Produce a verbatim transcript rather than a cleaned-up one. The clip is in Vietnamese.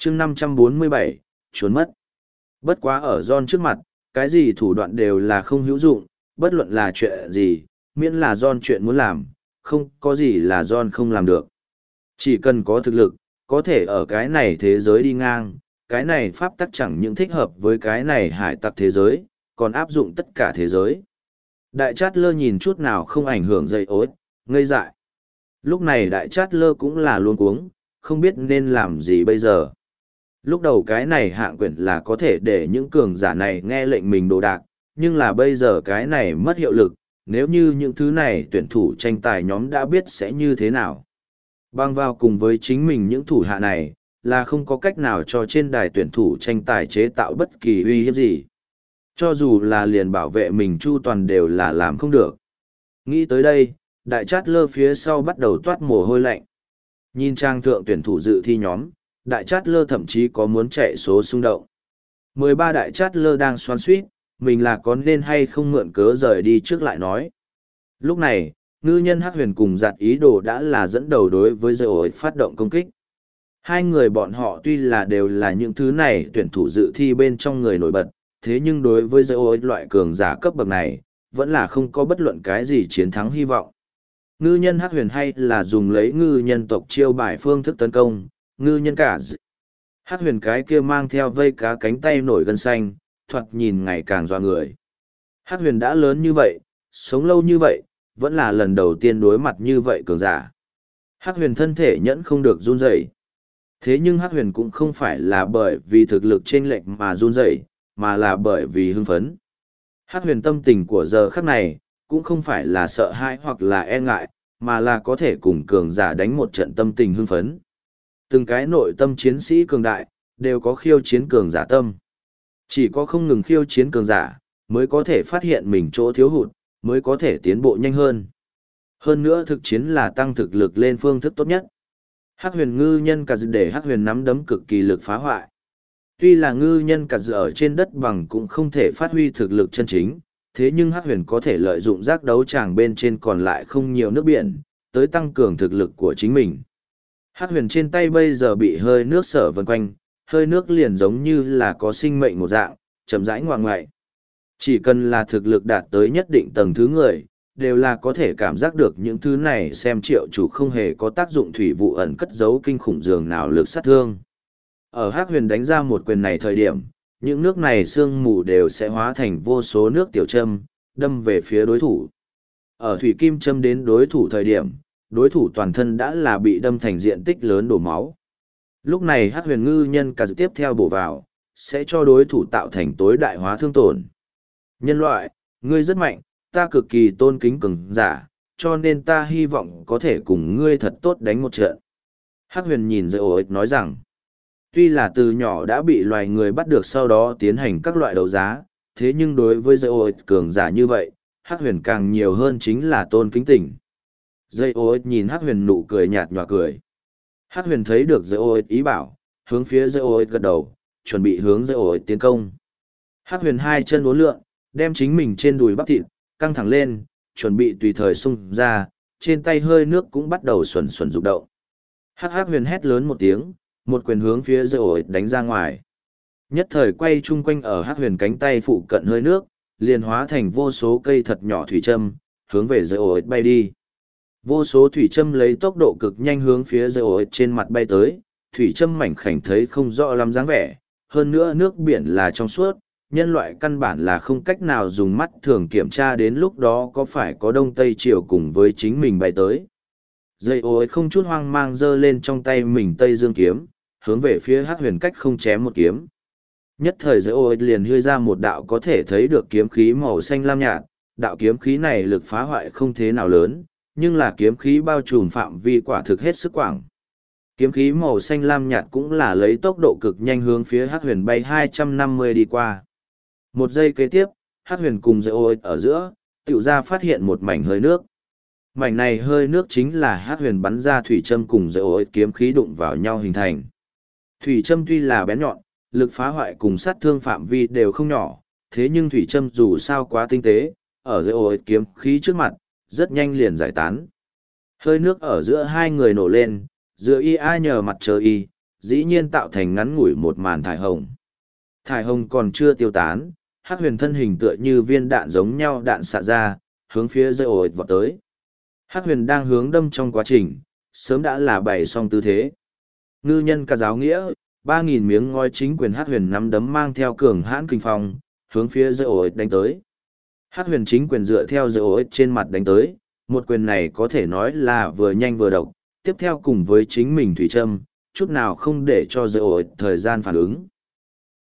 chương năm trăm bốn mươi bảy, trốn mất. Bất quá ở John trước mặt, cái gì thủ đoạn đều là không hữu dụng, bất luận là chuyện gì, miễn là John chuyện muốn làm, không có gì là John không làm được. Chỉ cần có thực lực, có thể ở cái này thế giới đi ngang, cái này pháp tắc chẳng những thích hợp với cái này hải tặc thế giới, còn áp dụng tất cả thế giới. Đại Chát Lơ nhìn chút nào không ảnh hưởng dây ối, ngây dại. Lúc này Đại Chát Lơ cũng là luống cuống, không biết nên làm gì bây giờ. Lúc đầu cái này hạng quyển là có thể để những cường giả này nghe lệnh mình đồ đạc, nhưng là bây giờ cái này mất hiệu lực, nếu như những thứ này tuyển thủ tranh tài nhóm đã biết sẽ như thế nào. Bang vào cùng với chính mình những thủ hạ này, là không có cách nào cho trên đài tuyển thủ tranh tài chế tạo bất kỳ uy hiếp gì. Cho dù là liền bảo vệ mình chu toàn đều là làm không được. Nghĩ tới đây, Đại Chát Lơ phía sau bắt đầu toát mồ hôi lạnh. Nhìn trang thượng tuyển thủ dự thi nhóm, Đại Chát Lơ thậm chí có muốn chạy số xung động. mười ba Đại Chát Lơ đang xoắn xuýt, mình là có nên hay không mượn cớ rời đi trước lại nói. Lúc này, ngư nhân Hắc Huyền cùng giặt ý đồ đã là dẫn đầu đối với dây ổi phát động công kích. Hai người bọn họ tuy là đều là những thứ này tuyển thủ dự thi bên trong người nổi bật, thế nhưng đối với dây ổi loại cường giả cấp bậc này, vẫn là không có bất luận cái gì chiến thắng hy vọng. Ngư nhân Hắc Huyền hay là dùng lấy ngư nhân tộc chiêu bài phương thức tấn công, ngư nhân cả d... Hắc Huyền cái kia mang theo vây cá cánh tay nổi gân xanh, thoạt nhìn ngày càng doa người. Hắc Huyền đã lớn như vậy, sống lâu như vậy, vẫn là lần đầu tiên đối mặt như vậy cường giả. Hắc Huyền thân thể nhẫn không được run rẩy. Thế nhưng Hắc Huyền cũng không phải là bởi vì thực lực chênh lệch mà run rẩy, mà là bởi vì hưng phấn. Hắc Huyền tâm tình của giờ khắc này, cũng không phải là sợ hãi hoặc là e ngại, mà là có thể cùng cường giả đánh một trận tâm tình hưng phấn. Từng cái nội tâm chiến sĩ cường đại, đều có khiêu chiến cường giả tâm. Chỉ có không ngừng khiêu chiến cường giả, mới có thể phát hiện mình chỗ thiếu hụt, mới có thể tiến bộ nhanh hơn. Hơn nữa thực chiến là tăng thực lực lên phương thức tốt nhất. Hắc Huyền ngư nhân cả dự để Hắc Huyền nắm đấm cực kỳ lực phá hoại. Tuy là ngư nhân cả dự ở trên đất bằng cũng không thể phát huy thực lực chân chính, thế nhưng Hắc Huyền có thể lợi dụng giác đấu tràng bên trên còn lại không nhiều nước biển, tới tăng cường thực lực của chính mình. Hắc Huyền trên tay bây giờ bị hơi nước sở vần quanh, hơi nước liền giống như là có sinh mệnh một dạng, chậm rãi ngoạng ngoại. Chỉ cần là thực lực đạt tới nhất định tầng thứ người, đều là có thể cảm giác được những thứ này xem triệu chủ không hề có tác dụng thủy vụ ẩn cất giấu kinh khủng dường nào lực sát thương. Ở Hắc Huyền đánh ra một quyền này thời điểm, những nước này sương mù đều sẽ hóa thành vô số nước tiểu châm, đâm về phía đối thủ. Ở thủy kim châm đến đối thủ thời điểm, đối thủ toàn thân đã là bị đâm thành diện tích lớn đổ máu. Lúc này Hắc Huyền ngư nhân cả tiếp theo bổ vào, sẽ cho đối thủ tạo thành tối đại hóa thương tổn. Nhân loại, ngươi rất mạnh, ta cực kỳ tôn kính cường giả, cho nên ta hy vọng có thể cùng ngươi thật tốt đánh một trận. Hắc Huyền nhìn Dây Ô Ích nói rằng, tuy là từ nhỏ đã bị loài người bắt được sau đó tiến hành các loại đấu giá, thế nhưng đối với Dây Ô Ích cường giả như vậy, Hắc Huyền càng nhiều hơn chính là tôn kính tình. Dây Ô Ích nhìn Hắc Huyền nụ cười nhạt nhòa cười. Hắc Huyền thấy được Dây Ô Ích ý bảo, hướng phía Dây Ô Ích gật đầu, chuẩn bị hướng Dây Ô Ích tiến công. Hắc Huyền hai chân uốn lượn, đem chính mình trên đùi bắp thịt, căng thẳng lên, chuẩn bị tùy thời xung ra, trên tay hơi nước cũng bắt đầu xuẩn xuẩn rụng động. Hắc Hắc Huyền hét lớn một tiếng, một quyền hướng phía Dây Ô Ích đánh ra ngoài. Nhất thời quay chung quanh ở Hắc Huyền cánh tay phụ cận hơi nước, liền hóa thành vô số cây thật nhỏ thủy châm, hướng về Dây Ô Ích bay đi. Vô số thủy châm lấy tốc độ cực nhanh hướng phía Dây Ô Ích trên mặt bay tới, thủy châm mảnh khảnh thấy không rõ lắm dáng vẻ, hơn nữa nước biển là trong suốt, nhân loại căn bản là không cách nào dùng mắt thường kiểm tra đến lúc đó có phải có đông tây chiều cùng với chính mình bay tới. Dây Ô Ích không chút hoang mang giơ lên trong tay mình Tây Dương kiếm, hướng về phía Hắc Huyền cách không chém một kiếm. Nhất thời Dây Ô Ích liền hươi ra một đạo có thể thấy được kiếm khí màu xanh lam nhạt, đạo kiếm khí này lực phá hoại không thế nào lớn, nhưng là kiếm khí bao trùm phạm vi quả thực hết sức quảng. Kiếm khí màu xanh lam nhạt cũng là lấy tốc độ cực nhanh hướng phía Hắc Huyền bay hai trăm năm mươi đi qua. Một giây kế tiếp, Hắc Huyền cùng Dây Ô Ích ở giữa, tiểu ra phát hiện một mảnh hơi nước. Mảnh này hơi nước chính là Hắc Huyền bắn ra thủy châm cùng Dây Ô Ích kiếm khí đụng vào nhau hình thành. Thủy châm tuy là bén nhọn, lực phá hoại cùng sát thương phạm vi đều không nhỏ, thế nhưng thủy châm dù sao quá tinh tế, ở Dây Ô Ích kiếm khí trước mặt, rất nhanh liền giải tán. Hơi nước ở giữa hai người nổ lên, giữa y ai nhờ mặt trời y, dĩ nhiên tạo thành ngắn ngủi một màn thải hồng. Thải hồng còn chưa tiêu tán, Hắc Huyền thân hình tựa như viên đạn giống nhau đạn xạ ra, hướng phía dây ổi vọt tới. Hắc Huyền đang hướng đâm trong quá trình, sớm đã là bày xong tư thế. Ngư nhân ca giáo nghĩa, ba nghìn miếng ngói chính quyền Hắc Huyền nắm đấm mang theo cường hãn kinh phong, hướng phía dây ổi đánh tới. Hắc Huyền chính quyền dựa theo dây ổi trên mặt đánh tới, một quyền này có thể nói là vừa nhanh vừa độc, tiếp theo cùng với chính mình thủy châm, chút nào không để cho dây ổi thời gian phản ứng.